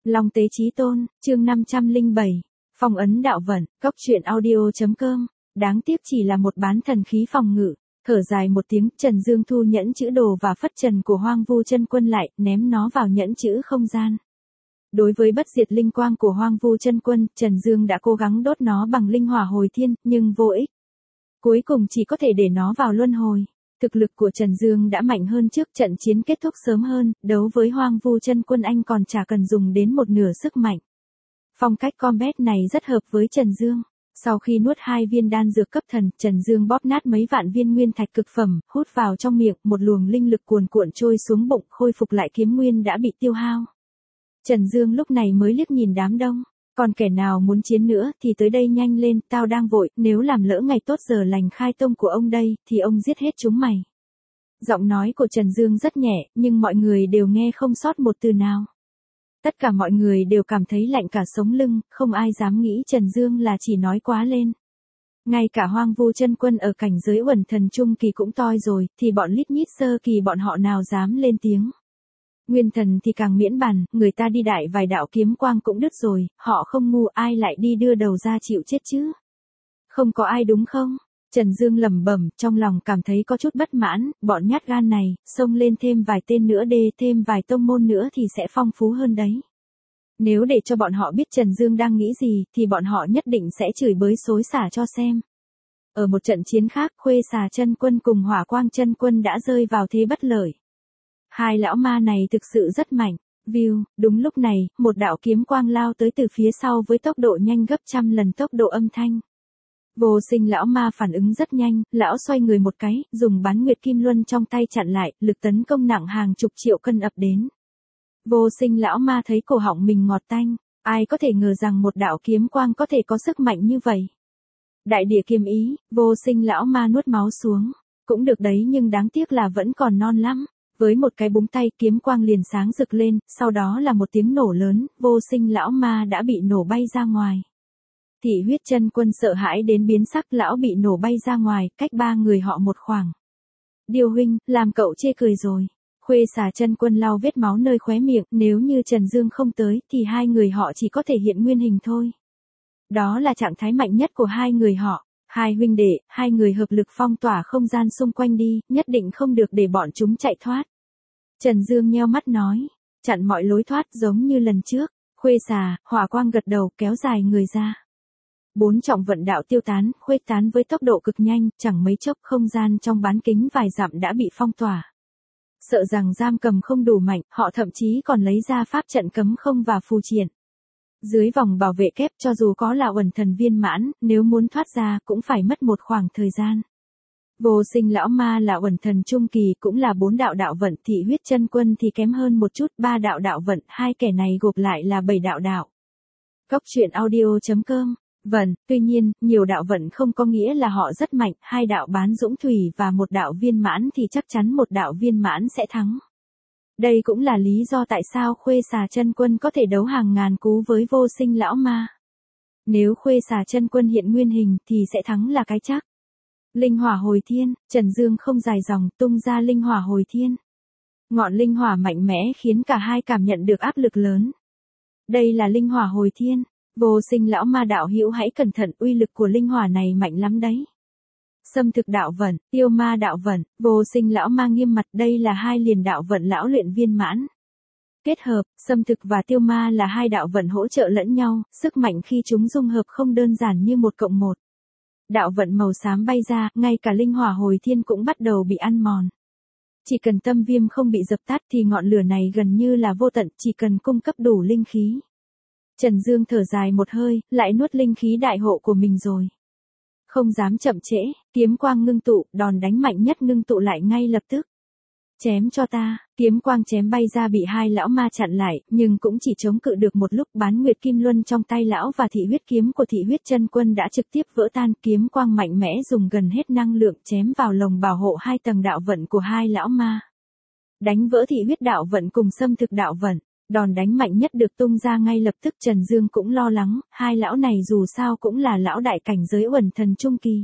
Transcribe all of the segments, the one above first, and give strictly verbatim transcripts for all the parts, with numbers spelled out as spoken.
Long Tế Chí Tôn, chương năm trăm lẻ bảy. Phong ấn đạo vận, cốc truyện audio.com. Đáng tiếc chỉ là một bán thần khí phòng ngự. Thở dài một tiếng, Trần Dương thu nhẫn chữ đồ và phất trần của Hoang Vu Chân Quân lại, ném nó vào nhẫn chữ không gian. Đối với bất diệt linh quang của Hoang Vu Chân Quân, Trần Dương đã cố gắng đốt nó bằng linh hỏa hồi thiên, nhưng vô ích. Cuối cùng chỉ có thể để nó vào luân hồi. Thực lực của Trần Dương đã mạnh hơn trước, trận chiến kết thúc sớm hơn, đấu với Hoang Vu Chân Quân anh còn chả cần dùng đến một nửa sức mạnh. Phong cách combat này rất hợp với Trần Dương. Sau khi nuốt hai viên đan dược cấp thần, Trần Dương bóp nát mấy vạn viên nguyên thạch cực phẩm, hút vào trong miệng, một luồng linh lực cuồn cuộn trôi xuống bụng, khôi phục lại kiếm nguyên đã bị tiêu hao. Trần Dương lúc này mới liếc nhìn đám đông. Còn kẻ nào muốn chiến nữa thì tới đây nhanh lên, tao đang vội, nếu làm lỡ ngày tốt giờ lành khai tông của ông đây, thì ông giết hết chúng mày. Giọng nói của Trần Dương rất nhẹ, nhưng mọi người đều nghe không sót một từ nào. Tất cả mọi người đều cảm thấy lạnh cả sống lưng, không ai dám nghĩ Trần Dương là chỉ nói quá lên. Ngay cả Hoang Vu Chân Quân ở cảnh giới uẩn thần trung kỳ cũng toi rồi, thì bọn lít nhít sơ kỳ bọn họ nào dám lên tiếng. Nguyên thần thì càng miễn bàn, người ta đi đại vài đạo kiếm quang cũng đứt rồi, họ không ngu, ai lại đi đưa đầu ra chịu chết chứ? Không có ai đúng không? Trần Dương lẩm bẩm, trong lòng cảm thấy có chút bất mãn, bọn nhát gan này, xông lên thêm vài tên nữa đê, thêm vài tông môn nữa thì sẽ phong phú hơn đấy. Nếu để cho bọn họ biết Trần Dương đang nghĩ gì, thì bọn họ nhất định sẽ chửi bới xối xả cho xem. Ở một trận chiến khác, Khuê Xà Chân Quân cùng Hỏa Quang Chân Quân đã rơi vào thế bất lợi. Hai lão ma này thực sự rất mạnh. View, đúng lúc này, một đạo kiếm quang lao tới từ phía sau với tốc độ nhanh gấp trăm lần tốc độ âm thanh. Vô Sinh lão ma phản ứng rất nhanh, lão xoay người một cái, dùng bán nguyệt kim luân trong tay chặn lại, lực tấn công nặng hàng chục triệu cân ập đến. Vô Sinh lão ma thấy cổ họng mình ngọt tanh, ai có thể ngờ rằng một đạo kiếm quang có thể có sức mạnh như vậy. Đại địa kiếm ý, Vô Sinh lão ma nuốt máu xuống, cũng được đấy nhưng đáng tiếc là vẫn còn non lắm. Với một cái búng tay kiếm quang liền sáng rực lên, sau đó là một tiếng nổ lớn, Vô Sinh lão ma đã bị nổ bay ra ngoài. Thị Huyết Chân Quân sợ hãi đến biến sắc, lão bị nổ bay ra ngoài, cách ba người họ một khoảng. Điêu huynh, làm cậu chê cười rồi. Khuê Xà Chân Quân lau vết máu nơi khóe miệng, nếu như Trần Dương không tới, thì hai người họ chỉ có thể hiện nguyên hình thôi. Đó là trạng thái mạnh nhất của hai người họ. Hai huynh đệ, hai người hợp lực phong tỏa không gian xung quanh đi, nhất định không được để bọn chúng chạy thoát. Trần Dương nheo mắt nói, chặn mọi lối thoát giống như lần trước. Khuê Xà, Hỏa Quang gật đầu, kéo dài người ra. Bốn trọng vận đạo tiêu tán, khuếch tán với tốc độ cực nhanh, chẳng mấy chốc không gian trong bán kính vài dặm đã bị phong tỏa. Sợ rằng giam cầm không đủ mạnh, họ thậm chí còn lấy ra pháp trận cấm không và phù triện. Dưới vòng bảo vệ kép cho dù có là uẩn thần viên mãn, nếu muốn thoát ra cũng phải mất một khoảng thời gian. Vô Sinh lão ma là uẩn thần trung kỳ, cũng là bốn đạo đạo vận, Thị Huyết Chân Quân thì kém hơn một chút, ba đạo đạo vận, hai kẻ này gộp lại là bảy đạo đạo. Cốc truyện audio.com. Vâng, tuy nhiên, nhiều đạo vận không có nghĩa là họ rất mạnh, hai đạo bán dũng thủy và một đạo viên mãn thì chắc chắn một đạo viên mãn sẽ thắng. Đây cũng là lý do tại sao Khuê Xà Chân Quân có thể đấu hàng ngàn cú với Vô Sinh lão ma. Nếu Khuê Xà Chân Quân hiện nguyên hình thì sẽ thắng là cái chắc. Linh hỏa hồi thiên, Trần Dương không dài dòng, tung ra linh hỏa hồi thiên. Ngọn linh hỏa mạnh mẽ khiến cả hai cảm nhận được áp lực lớn. Đây là linh hỏa hồi thiên. Vô Sinh lão ma đạo hữu hãy cẩn thận, uy lực của linh hỏa này mạnh lắm đấy. Xâm thực đạo vận, tiêu ma đạo vận, Vô Sinh lão ma nghiêm mặt, đây là hai liền đạo vận lão luyện viên mãn. Kết hợp, xâm thực và tiêu ma là hai đạo vận hỗ trợ lẫn nhau, sức mạnh khi chúng dung hợp không đơn giản như một cộng một. Đạo vận màu xám bay ra, ngay cả linh hỏa hồi thiên cũng bắt đầu bị ăn mòn. Chỉ cần tâm viêm không bị dập tắt thì ngọn lửa này gần như là vô tận, chỉ cần cung cấp đủ linh khí. Trần Dương thở dài một hơi, lại nuốt linh khí đại hộ của mình rồi. Không dám chậm trễ, kiếm quang ngưng tụ, đòn đánh mạnh nhất ngưng tụ lại ngay lập tức. Chém cho ta, kiếm quang chém bay ra bị hai lão ma chặn lại, nhưng cũng chỉ chống cự được một lúc, bán nguyệt kim luân trong tay lão và thị huyết kiếm của Thị Huyết Chân Quân đã trực tiếp vỡ tan, kiếm quang mạnh mẽ dùng gần hết năng lượng chém vào lồng bảo hộ hai tầng đạo vận của hai lão ma. Đánh vỡ thị huyết đạo vận cùng xâm thực đạo vận. Đòn đánh mạnh nhất được tung ra ngay lập tức. Trần Dương cũng lo lắng, hai lão này dù sao cũng là lão đại cảnh giới uẩn thần trung kỳ.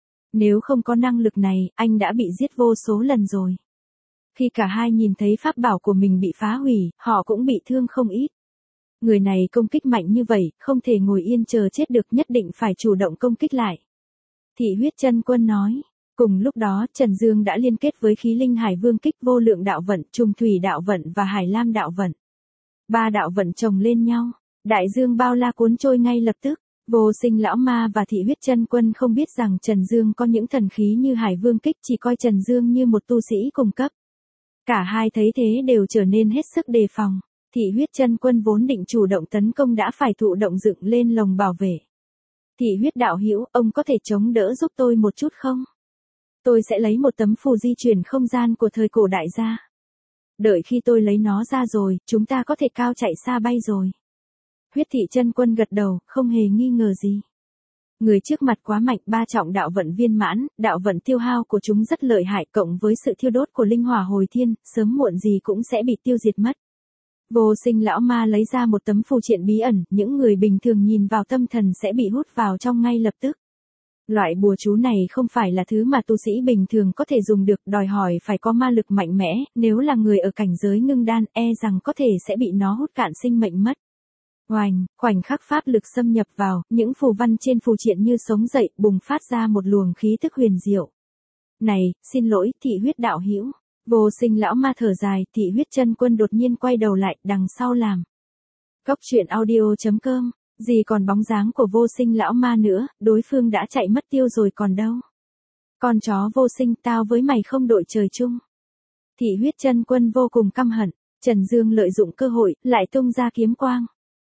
Nếu không có năng lực này, anh đã bị giết vô số lần rồi. Khi cả hai nhìn thấy pháp bảo của mình bị phá hủy, họ cũng bị thương không ít. Người này công kích mạnh như vậy, không thể ngồi yên chờ chết được, nhất định phải chủ động công kích lại. Thị huyết chân quân nói. Cùng lúc đó, Trần Dương đã liên kết với khí linh hải vương kích, vô lượng đạo vận, trùng thủy đạo vận và hải lam đạo vận. Ba đạo vận chồng lên nhau, đại dương bao la cuốn trôi ngay lập tức. Vô Sinh lão ma và thị huyết chân quân không biết rằng Trần Dương có những thần khí như hải vương kích, chỉ coi Trần Dương như một tu sĩ cùng cấp. Cả hai thấy thế đều trở nên hết sức đề phòng. Thị huyết chân quân vốn định chủ động tấn công đã phải thụ động dựng lên lồng bảo vệ. Thị huyết đạo hữu, ông có thể chống đỡ giúp tôi một chút không? Tôi sẽ lấy một tấm phù di chuyển không gian của thời cổ đại ra. Đợi khi tôi lấy nó ra rồi, chúng ta có thể cao chạy xa bay rồi. Huyết thị chân quân gật đầu, không hề nghi ngờ gì. Người trước mặt quá mạnh, ba trọng đạo vận viên mãn, đạo vận tiêu hao của chúng rất lợi hại, cộng với sự thiêu đốt của linh hỏa hồi thiên, sớm muộn gì cũng sẽ bị tiêu diệt mất. Vô Sinh lão ma lấy ra một tấm phù triện bí ẩn, những người bình thường nhìn vào tâm thần sẽ bị hút vào trong ngay lập tức. Loại bùa chú này không phải là thứ mà tu sĩ bình thường có thể dùng được, đòi hỏi phải có ma lực mạnh mẽ, nếu là người ở cảnh giới ngưng đan, e rằng có thể sẽ bị nó hút cạn sinh mệnh mất. Oành, khoảnh khắc pháp lực xâm nhập vào, những phù văn trên phù triện như sống dậy, bùng phát ra một luồng khí tức huyền diệu. Này, xin lỗi, thị huyết đạo hữu. Vô Sinh lão ma thở dài, thị huyết chân quân đột nhiên quay đầu lại, đằng sau làm. Cốc truyện audio chấm com, gì còn bóng dáng của Vô Sinh lão ma nữa, đối phương đã chạy mất tiêu rồi còn đâu. Con chó Vô Sinh, tao với mày không đội trời chung. Thị huyết chân quân vô cùng căm hận, Trần Dương lợi dụng cơ hội, lại tung ra kiếm quang.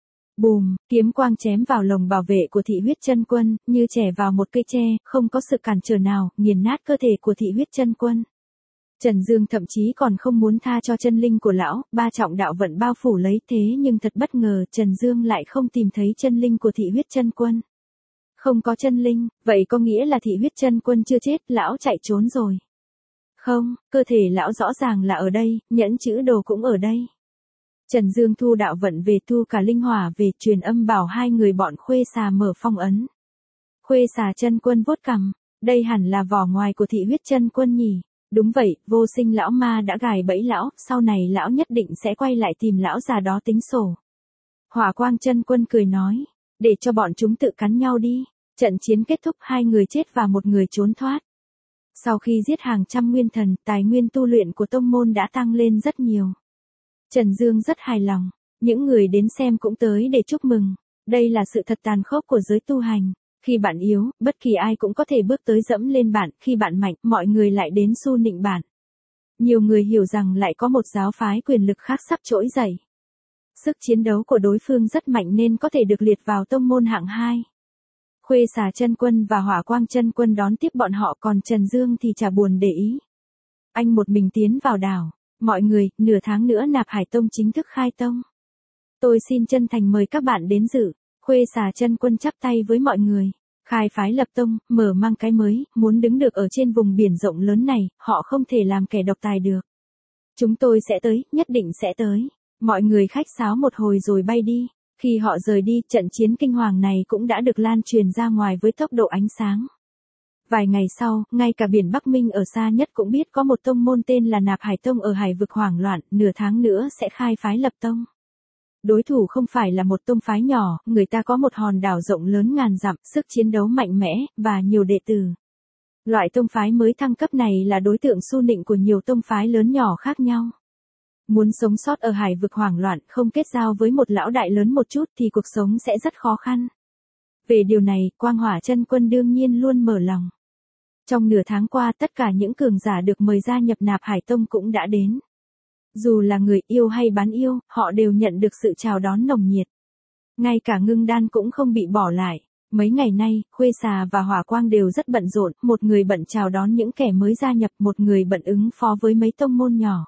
Bùm, kiếm quang chém vào lồng bảo vệ của thị huyết chân quân, như chẻ vào một cây tre, không có sự cản trở nào, nghiền nát cơ thể của thị huyết chân quân. Trần Dương thậm chí còn không muốn tha cho chân linh của lão, ba trọng đạo vận bao phủ lấy, thế nhưng thật bất ngờ, Trần Dương lại không tìm thấy chân linh của thị huyết chân quân. Không có chân linh, vậy có nghĩa là thị huyết chân quân chưa chết, lão chạy trốn rồi. Không, cơ thể lão rõ ràng là ở đây, nhẫn chữ đồ cũng ở đây. Trần Dương thu đạo vận về, thu cả linh hỏa về, truyền âm bảo hai người bọn Khuê Xà mở phong ấn. Khuê Xà chân quân vuốt cằm, đây hẳn là vỏ ngoài của thị huyết chân quân nhỉ. Đúng vậy, Vô Sinh lão ma đã gài bẫy lão, sau này lão nhất định sẽ quay lại tìm lão già đó tính sổ. Hỏa Quang chân quân cười nói, để cho bọn chúng tự cắn nhau đi. Trận chiến kết thúc, hai người chết và một người trốn thoát. Sau khi giết hàng trăm nguyên thần, tài nguyên tu luyện của tông môn đã tăng lên rất nhiều. Trần Dương rất hài lòng, những người đến xem cũng tới để chúc mừng. Đây là sự thật tàn khốc của giới tu hành. Khi bạn yếu, bất kỳ ai cũng có thể bước tới dẫm lên bạn, khi bạn mạnh, mọi người lại đến xu nịnh bạn. Nhiều người hiểu rằng lại có một giáo phái quyền lực khác sắp trỗi dậy. Sức chiến đấu của đối phương rất mạnh nên có thể được liệt vào tông môn hạng hai. Khuê Xà chân quân và Hỏa Quang chân quân đón tiếp bọn họ, còn Trần Dương thì chả buồn để ý. Anh một mình tiến vào đảo. Mọi người, nửa tháng nữa Nạp Hải Tông chính thức khai tông. Tôi xin chân thành mời các bạn đến dự. Khuê Xà chân quân chắp tay với mọi người. Khai phái lập tông, mở mang cái mới, muốn đứng được ở trên vùng biển rộng lớn này, họ không thể làm kẻ độc tài được. Chúng tôi sẽ tới, nhất định sẽ tới. Mọi người khách sáo một hồi rồi bay đi. Khi họ rời đi, trận chiến kinh hoàng này cũng đã được lan truyền ra ngoài với tốc độ ánh sáng. Vài ngày sau, ngay cả biển Bắc Minh ở xa nhất cũng biết có một tông môn tên là Nạp Hải Tông ở hải vực hoảng loạn, nửa tháng nữa sẽ khai phái lập tông. Đối thủ không phải là một tông phái nhỏ, người ta có một hòn đảo rộng lớn ngàn dặm, sức chiến đấu mạnh mẽ, và nhiều đệ tử. Loại tông phái mới thăng cấp này là đối tượng xu nịnh của nhiều tông phái lớn nhỏ khác nhau. Muốn sống sót ở hải vực hoảng loạn, không kết giao với một lão đại lớn một chút thì cuộc sống sẽ rất khó khăn. Về điều này, Quang Hỏa chân quân đương nhiên luôn mở lòng. Trong nửa tháng qua, tất cả những cường giả được mời gia nhập Nạp Hải Tông cũng đã đến. Dù là người yêu hay bán yêu, họ đều nhận được sự chào đón nồng nhiệt. Ngay cả ngưng đan cũng không bị bỏ lại. Mấy ngày nay, Khuê Xà và Hỏa Quang đều rất bận rộn, một người bận chào đón những kẻ mới gia nhập, một người bận ứng phó với mấy tông môn nhỏ.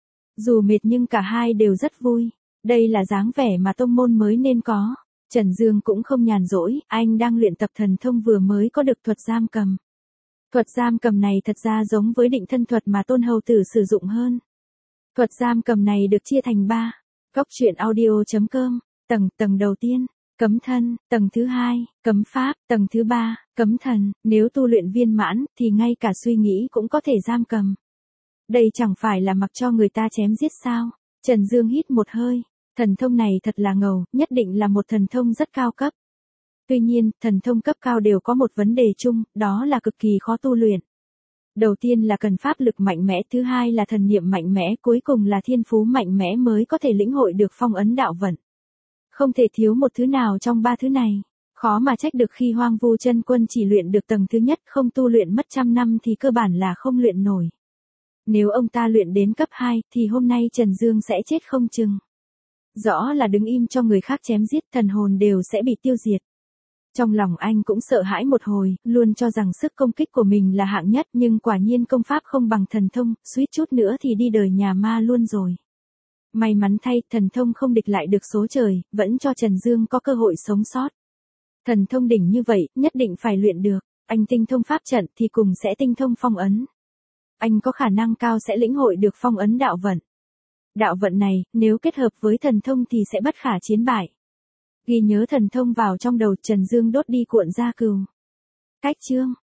Dù mệt nhưng cả hai đều rất vui. Đây là dáng vẻ mà tông môn mới nên có. Trần Dương cũng không nhàn rỗi, anh đang luyện tập thần thông vừa mới có được thuật giam cầm. Thuật giam cầm này thật ra giống với định thân thuật mà Tôn Hầu Tử sử dụng hơn. Thuật giam cầm này được chia thành ba. Cốc truyện audio chấm com, tầng, tầng đầu tiên, cấm thân, tầng thứ hai, cấm pháp, tầng thứ ba, cấm thần, nếu tu luyện viên mãn, thì ngay cả suy nghĩ cũng có thể giam cầm. Đây chẳng phải là mặc cho người ta chém giết sao? Trần Dương hít một hơi. Thần thông này thật là ngầu, nhất định là một thần thông rất cao cấp. Tuy nhiên, thần thông cấp cao đều có một vấn đề chung, đó là cực kỳ khó tu luyện. Đầu tiên là cần pháp lực mạnh mẽ, thứ hai là thần niệm mạnh mẽ, cuối cùng là thiên phú mạnh mẽ mới có thể lĩnh hội được phong ấn đạo vận. Không thể thiếu một thứ nào trong ba thứ này. Khó mà trách được khi Hoang Vu Chân Quân chỉ luyện được tầng thứ nhất, không tu luyện mất trăm năm thì cơ bản là không luyện nổi. Nếu ông ta luyện đến cấp hai, thì hôm nay Trần Dương sẽ chết không chừng. Rõ là đứng im cho người khác chém giết, thần hồn đều sẽ bị tiêu diệt. Trong lòng anh cũng sợ hãi một hồi, luôn cho rằng sức công kích của mình là hạng nhất, nhưng quả nhiên công pháp không bằng thần thông, suýt chút nữa thì đi đời nhà ma luôn rồi. May mắn thay, thần thông không địch lại được số trời, vẫn cho Trần Dương có cơ hội sống sót. Thần thông đỉnh như vậy, nhất định phải luyện được. Anh tinh thông pháp trận thì cùng sẽ tinh thông phong ấn. Anh có khả năng cao sẽ lĩnh hội được phong ấn đạo vận. Đạo vận này, nếu kết hợp với thần thông thì sẽ bất khả chiến bại. Ghi nhớ thần thông vào trong đầu, Trần Dương đốt đi cuộn gia cừu. Cách chương